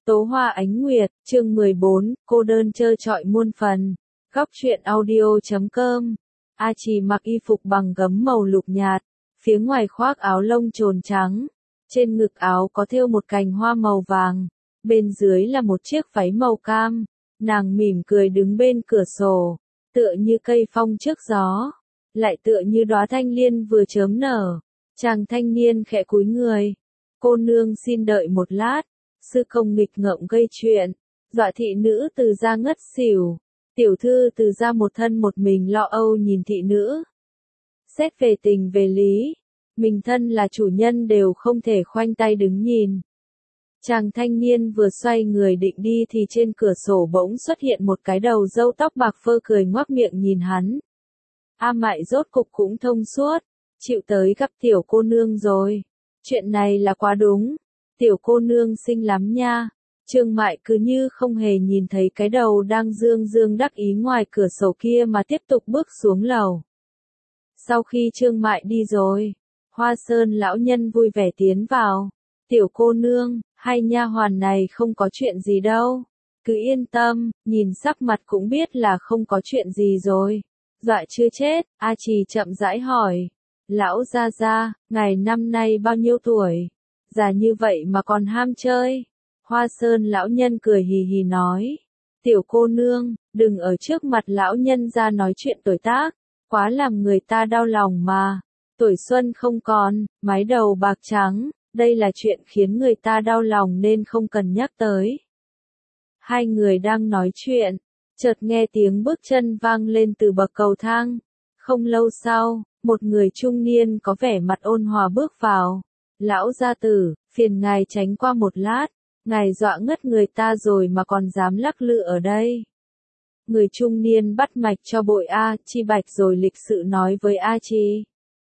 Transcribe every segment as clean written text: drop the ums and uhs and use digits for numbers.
Tố Hoa Ánh Nguyệt, chương 14, cô đơn trơ trọi muôn phần. Góc truyện audio.com. A Trì mặc y phục bằng gấm màu lục nhạt, phía ngoài khoác áo lông trồn trắng, trên ngực áo có thêu một cành hoa màu vàng, bên dưới là một chiếc váy màu cam. Nàng mỉm cười đứng bên cửa sổ, tựa như cây phong trước gió, lại tựa như đóa thanh liên vừa chớm nở. Chàng thanh niên khẽ cúi người. Cô nương xin đợi một lát. Sư công nghịch ngợm gây chuyện, dọa thị nữ Từ gia ngất xỉu. Tiểu thư Từ gia một thân một mình lo âu nhìn thị nữ. Xét về tình về lý, mình thân là chủ nhân đều không thể khoanh tay đứng nhìn. Chàng thanh niên vừa xoay người định đi thì trên cửa sổ bỗng xuất hiện một cái đầu râu tóc bạc phơ cười ngoác miệng nhìn hắn. A Mại rốt cục cũng thông suốt, chịu tới gặp tiểu cô nương rồi. Chuyện này là quá đúng. Tiểu cô nương xinh lắm nha. Trương Mại cứ như không hề nhìn thấy cái đầu đang dương dương đắc ý ngoài cửa sổ kia mà tiếp tục bước xuống lầu. Sau khi Trương Mại đi rồi, Hoa Sơn lão nhân vui vẻ tiến vào. Tiểu cô nương, hai nha hoàn này không có chuyện gì đâu. Cứ yên tâm, nhìn sắc mặt cũng biết là không có chuyện gì rồi. Dọa chưa chết, A Trì chậm rãi hỏi. Lão gia gia, ngài năm nay bao nhiêu tuổi? Già như vậy mà còn ham chơi. Hoa Sơn lão nhân cười hì hì nói. Tiểu cô nương, đừng ở trước mặt lão nhân ra nói chuyện tuổi tác, quá làm người ta đau lòng mà. Tuổi xuân không còn, mái đầu bạc trắng, đây là chuyện khiến người ta đau lòng nên không cần nhắc tới. Hai người đang nói chuyện, chợt nghe tiếng bước chân vang lên từ bậc cầu thang. Không lâu sau, một người trung niên có vẻ mặt ôn hòa bước vào. Lão gia tử, phiền ngài tránh qua một lát, ngài dọa ngất người ta rồi mà còn dám lắc lư ở đây. Người trung niên bắt mạch cho Bội A Chi Bạch rồi lịch sự nói với A Chi.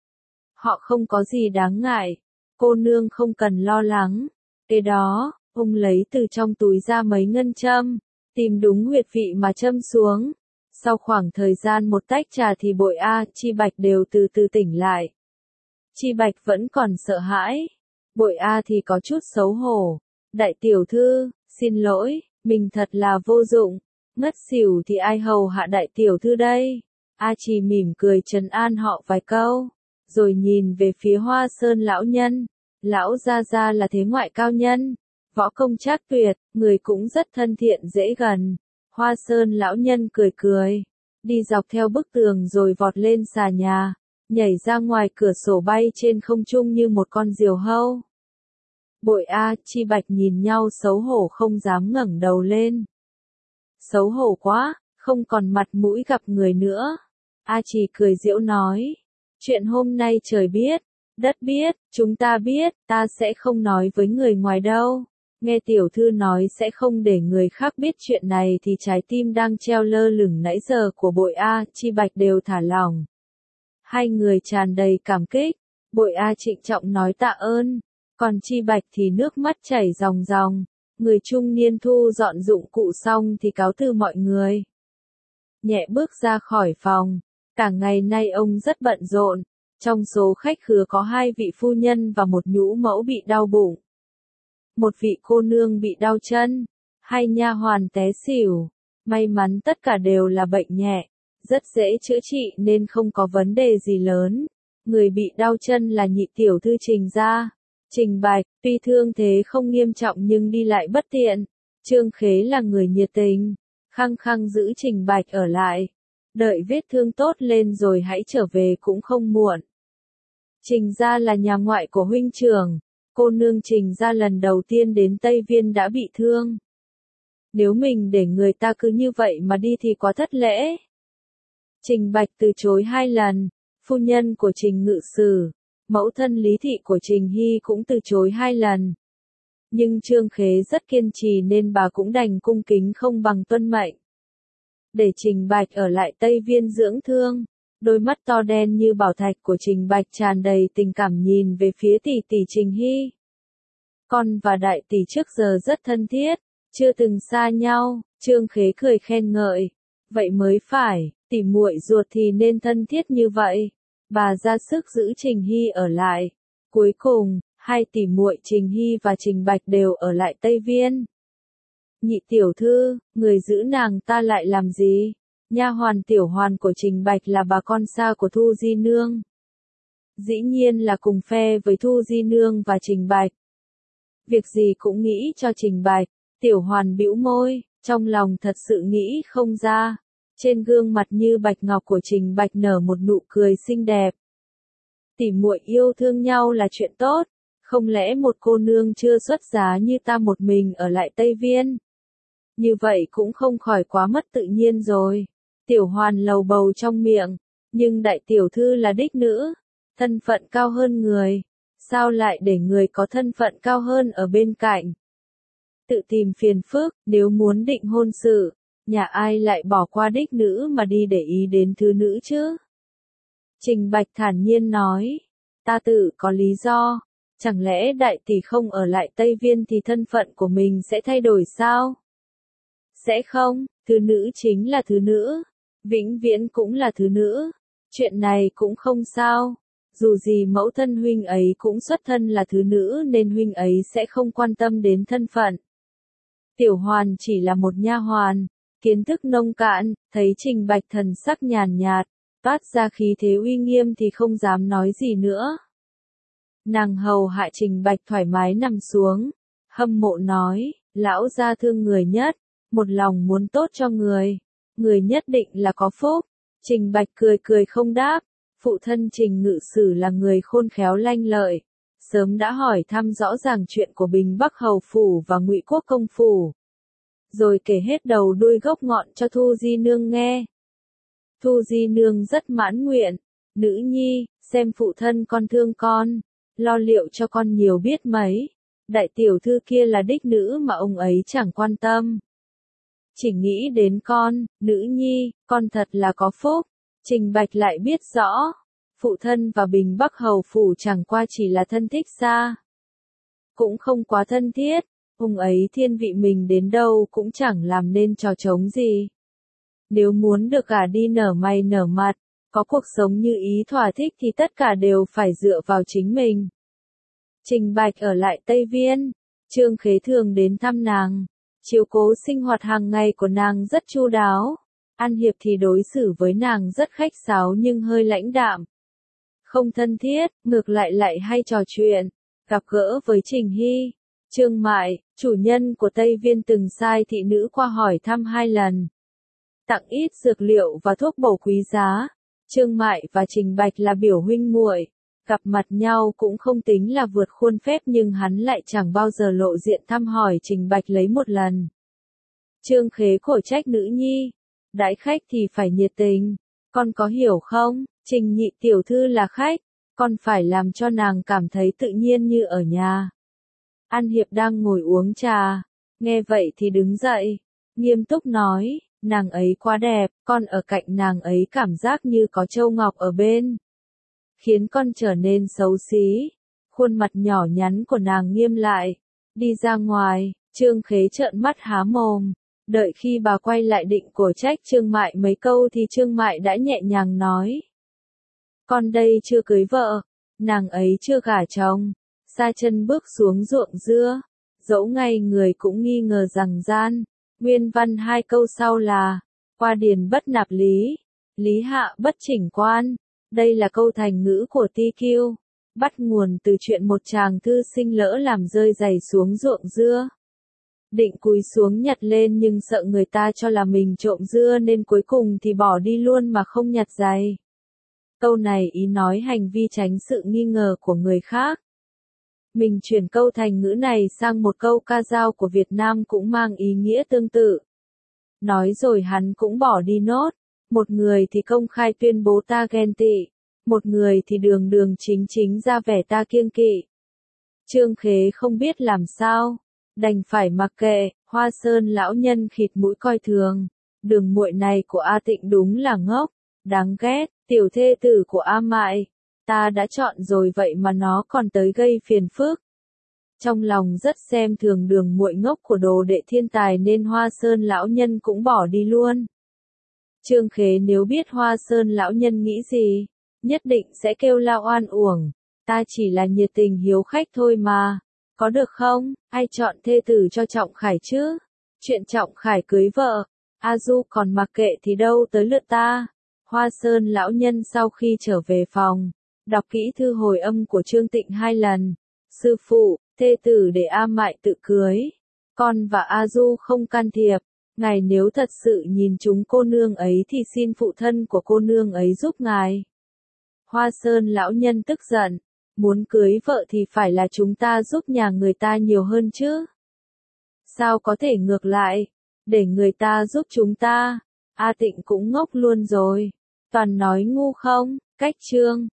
Họ không có gì đáng ngại, cô nương không cần lo lắng. Kế đó, ông lấy từ trong túi ra mấy ngân châm, tìm đúng huyệt vị mà châm xuống. Sau khoảng thời gian một tách trà thì Bội A Chi Bạch đều từ từ tỉnh lại. Chi Bạch vẫn còn sợ hãi. Bội A thì có chút xấu hổ. Đại tiểu thư, xin lỗi, mình thật là vô dụng. Ngất xỉu thì ai hầu hạ đại tiểu thư đây? A Trì mỉm cười trấn an họ vài câu, rồi nhìn về phía Hoa Sơn lão nhân. Lão gia gia là thế ngoại cao nhân, võ công trác tuyệt, người cũng rất thân thiện dễ gần. Hoa Sơn lão nhân cười cười, đi dọc theo bức tường rồi vọt lên xà nhà, nhảy ra ngoài cửa sổ bay trên không trung như một con diều hâu. Bội A Chi Bạch nhìn nhau xấu hổ không dám ngẩng đầu lên. Xấu hổ quá, không còn mặt mũi gặp người nữa. A Trì cười giễu nói. Chuyện hôm nay trời biết, đất biết, chúng ta biết, ta sẽ không nói với người ngoài đâu. Nghe tiểu thư nói sẽ không để người khác biết chuyện này thì trái tim đang treo lơ lửng nãy giờ của Bội A Chi Bạch đều thả lỏng. Hai người tràn đầy cảm kích. Bội A trịnh trọng nói tạ ơn. Còn Chi Bạch thì nước mắt chảy ròng ròng. Người trung niên thu dọn dụng cụ xong thì cáo từ mọi người. Nhẹ bước ra khỏi phòng. Cả ngày nay ông rất bận rộn. Trong số khách khứa có 2 vị phu nhân và một nhũ mẫu bị đau bụng. Một vị cô nương bị đau chân. 2 nha hoàn té xỉu. May mắn tất cả đều là bệnh nhẹ, rất dễ chữa trị nên không có vấn đề gì lớn. Người bị đau chân là nhị tiểu thư Trình gia. Trình Bạch, tuy thương thế không nghiêm trọng nhưng đi lại bất tiện. Trương Khế là người nhiệt tình, khăng khăng giữ Trình Bạch ở lại. Đợi vết thương tốt lên rồi hãy trở về cũng không muộn. Trình gia là nhà ngoại của huynh trưởng. Cô nương Trình gia lần đầu tiên đến Tây Viên đã bị thương. Nếu mình để người ta cứ như vậy mà đi thì quá thất lễ. Trình Bạch từ chối 2 lần. Phu nhân của Trình Ngự Sử, mẫu thân Lý thị của Trình Hy cũng từ chối 2 lần. Nhưng Trương Khế rất kiên trì nên bà cũng đành cung kính không bằng tuân mệnh. Để Trình Bạch ở lại Tây Viên dưỡng thương. Đôi mắt to đen như bảo thạch của Trình Bạch tràn đầy tình cảm nhìn về phía tỷ tỷ Trình Hy. Con và đại tỷ trước giờ rất thân thiết, chưa từng xa nhau. Trương Khế cười khen ngợi. Vậy mới phải, tỷ muội ruột thì nên thân thiết như vậy. Bà ra sức giữ Trình Hy ở lại. Cuối cùng, 2 tỷ muội Trình Hy và Trình Bạch đều ở lại Tây Viên. Nhị tiểu thư, người giữ nàng ta lại làm gì? Nha hoàn tiểu hoàn của Trình Bạch là bà con xa của Thu Di Nương. Dĩ nhiên là cùng phe với Thu Di Nương và Trình Bạch. Việc gì cũng nghĩ cho Trình Bạch, tiểu hoàn bĩu môi, trong lòng thật sự nghĩ không ra. Trên gương mặt như bạch ngọc của Trình Bạch nở một nụ cười xinh đẹp. Tỉ muội yêu thương nhau là chuyện tốt, không lẽ một cô nương chưa xuất giá như ta một mình ở lại Tây Viên? Như vậy cũng không khỏi quá mất tự nhiên rồi. Tiểu hoàn lầu bầu trong miệng, nhưng đại tiểu thư là đích nữ, thân phận cao hơn người, sao lại để người có thân phận cao hơn ở bên cạnh? Tự tìm phiền phức, nếu muốn định hôn sự, nhà ai lại bỏ qua đích nữ mà đi để ý đến thứ nữ chứ? Trình Bạch thản nhiên nói, ta tự có lý do, chẳng lẽ đại tỷ không ở lại Tây Viên thì thân phận của mình sẽ thay đổi sao? Sẽ không, thứ nữ chính là thứ nữ, vĩnh viễn cũng là thứ nữ, chuyện này cũng không sao, dù gì mẫu thân huynh ấy cũng xuất thân là thứ nữ nên huynh ấy sẽ không quan tâm đến thân phận. Tiểu hoàn chỉ là một nha hoàn, kiến thức nông cạn, thấy Trình Bạch thần sắc nhàn nhạt, toát ra khí thế uy nghiêm thì không dám nói gì nữa. Nàng hầu hạ Trình Bạch thoải mái nằm xuống, hâm mộ nói, lão gia thương người nhất, một lòng muốn tốt cho người nhất định là có phúc. Trình Bạch cười cười không đáp, phụ thân Trình Ngự Sử là người khôn khéo lanh lợi, sớm đã hỏi thăm rõ ràng chuyện của Bình Bắc Hầu Phủ và Ngụy Quốc Công Phủ, rồi kể hết đầu đuôi gốc ngọn cho Thu Di Nương nghe. Thu Di Nương rất mãn nguyện, nữ nhi, xem phụ thân con thương con, lo liệu cho con nhiều biết mấy, đại tiểu thư kia là đích nữ mà ông ấy chẳng quan tâm. Chỉ nghĩ đến con, nữ nhi, con thật là có phúc. Trình Bạch lại biết rõ, phụ thân và Bình Bắc Hầu Phủ chẳng qua chỉ là thân thích xa, cũng không quá thân thiết, ông ấy thiên vị mình đến đâu cũng chẳng làm nên trò trống gì. Nếu muốn được gả đi nở mày nở mặt, có cuộc sống như ý thỏa thích thì tất cả đều phải dựa vào chính mình. Trình Bạch ở lại Tây Viên, Trương Khế thường đến thăm nàng, chiếu cố sinh hoạt hàng ngày của nàng rất chu đáo. An Hiệp thì đối xử với nàng rất khách sáo nhưng hơi lãnh đạm. Không thân thiết, ngược lại hay trò chuyện, gặp gỡ với Trình Hy. Trương Mại, chủ nhân của Tây Viên từng sai thị nữ qua hỏi thăm 2 lần. Tặng ít dược liệu và thuốc bổ quý giá. Trương Mại và Trình Bạch là biểu huynh muội, gặp mặt nhau cũng không tính là vượt khuôn phép nhưng hắn lại chẳng bao giờ lộ diện thăm hỏi Trình Bạch lấy một lần. Trương Khế khổ trách nữ nhi, đãi khách thì phải nhiệt tình, con có hiểu không? Trình nhị tiểu thư là khách, con phải làm cho nàng cảm thấy tự nhiên như ở nhà. An Hiệp đang ngồi uống trà, nghe vậy thì đứng dậy, nghiêm túc nói, nàng ấy quá đẹp, con ở cạnh nàng ấy cảm giác như có châu ngọc ở bên, khiến con trở nên xấu xí. Khuôn mặt nhỏ nhắn của nàng nghiêm lại, đi ra ngoài, Trương Khế trợn mắt há mồm. Đợi khi bà quay lại định cổ trách Trương Mại mấy câu thì Trương Mại đã nhẹ nhàng nói. Con đây chưa cưới vợ, nàng ấy chưa gả chồng, sa chân bước xuống ruộng dưa, dẫu ngay người cũng nghi ngờ rằng gian. Nguyên văn 2 câu sau là, qua điền bất nạp lý, lý hạ bất chỉnh quan. Đây là câu thành ngữ của TQ, bắt nguồn từ chuyện một chàng thư sinh lỡ làm rơi giày xuống ruộng dưa. Định cúi xuống nhặt lên nhưng sợ người ta cho là mình trộm dưa nên cuối cùng thì bỏ đi luôn mà không nhặt giày. Câu này ý nói hành vi tránh sự nghi ngờ của người khác. Mình chuyển câu thành ngữ này sang một câu ca dao của Việt Nam cũng mang ý nghĩa tương tự. Nói rồi hắn cũng bỏ đi nốt. Một người thì công khai tuyên bố ta ghen tị, một người thì đường đường chính chính ra vẻ ta kiêng kỵ. Trương Khế không biết làm sao, đành phải mặc kệ. Hoa Sơn lão nhân khịt mũi coi thường, đường muội này của A Tịnh đúng là ngốc, đáng ghét, tiểu thê tử của A Mại, ta đã chọn rồi vậy mà nó còn tới gây phiền phức. Trong lòng rất xem thường đường muội ngốc của đồ đệ thiên tài nên Hoa Sơn lão nhân cũng bỏ đi luôn. Trương Khế nếu biết Hoa Sơn lão nhân nghĩ gì, nhất định sẽ kêu la oan uổng, ta chỉ là nhiệt tình hiếu khách thôi mà, có được không, ai chọn thê tử cho Trọng Khải chứ? Chuyện Trọng Khải cưới vợ, A Du còn mặc kệ thì đâu tới lượt ta. Hoa Sơn lão nhân sau khi trở về phòng, đọc kỹ thư hồi âm của Trương Tịnh 2 lần. Sư phụ, thê tử để A Mại tự cưới. Con và A Du không can thiệp. Ngài nếu thật sự nhìn chúng cô nương ấy thì xin phụ thân của cô nương ấy giúp ngài. Hoa Sơn lão nhân tức giận. Muốn cưới vợ thì phải là chúng ta giúp nhà người ta nhiều hơn chứ. Sao có thể ngược lại, để người ta giúp chúng ta. A Tịnh cũng ngốc luôn rồi. Toàn nói ngu không, cách chương.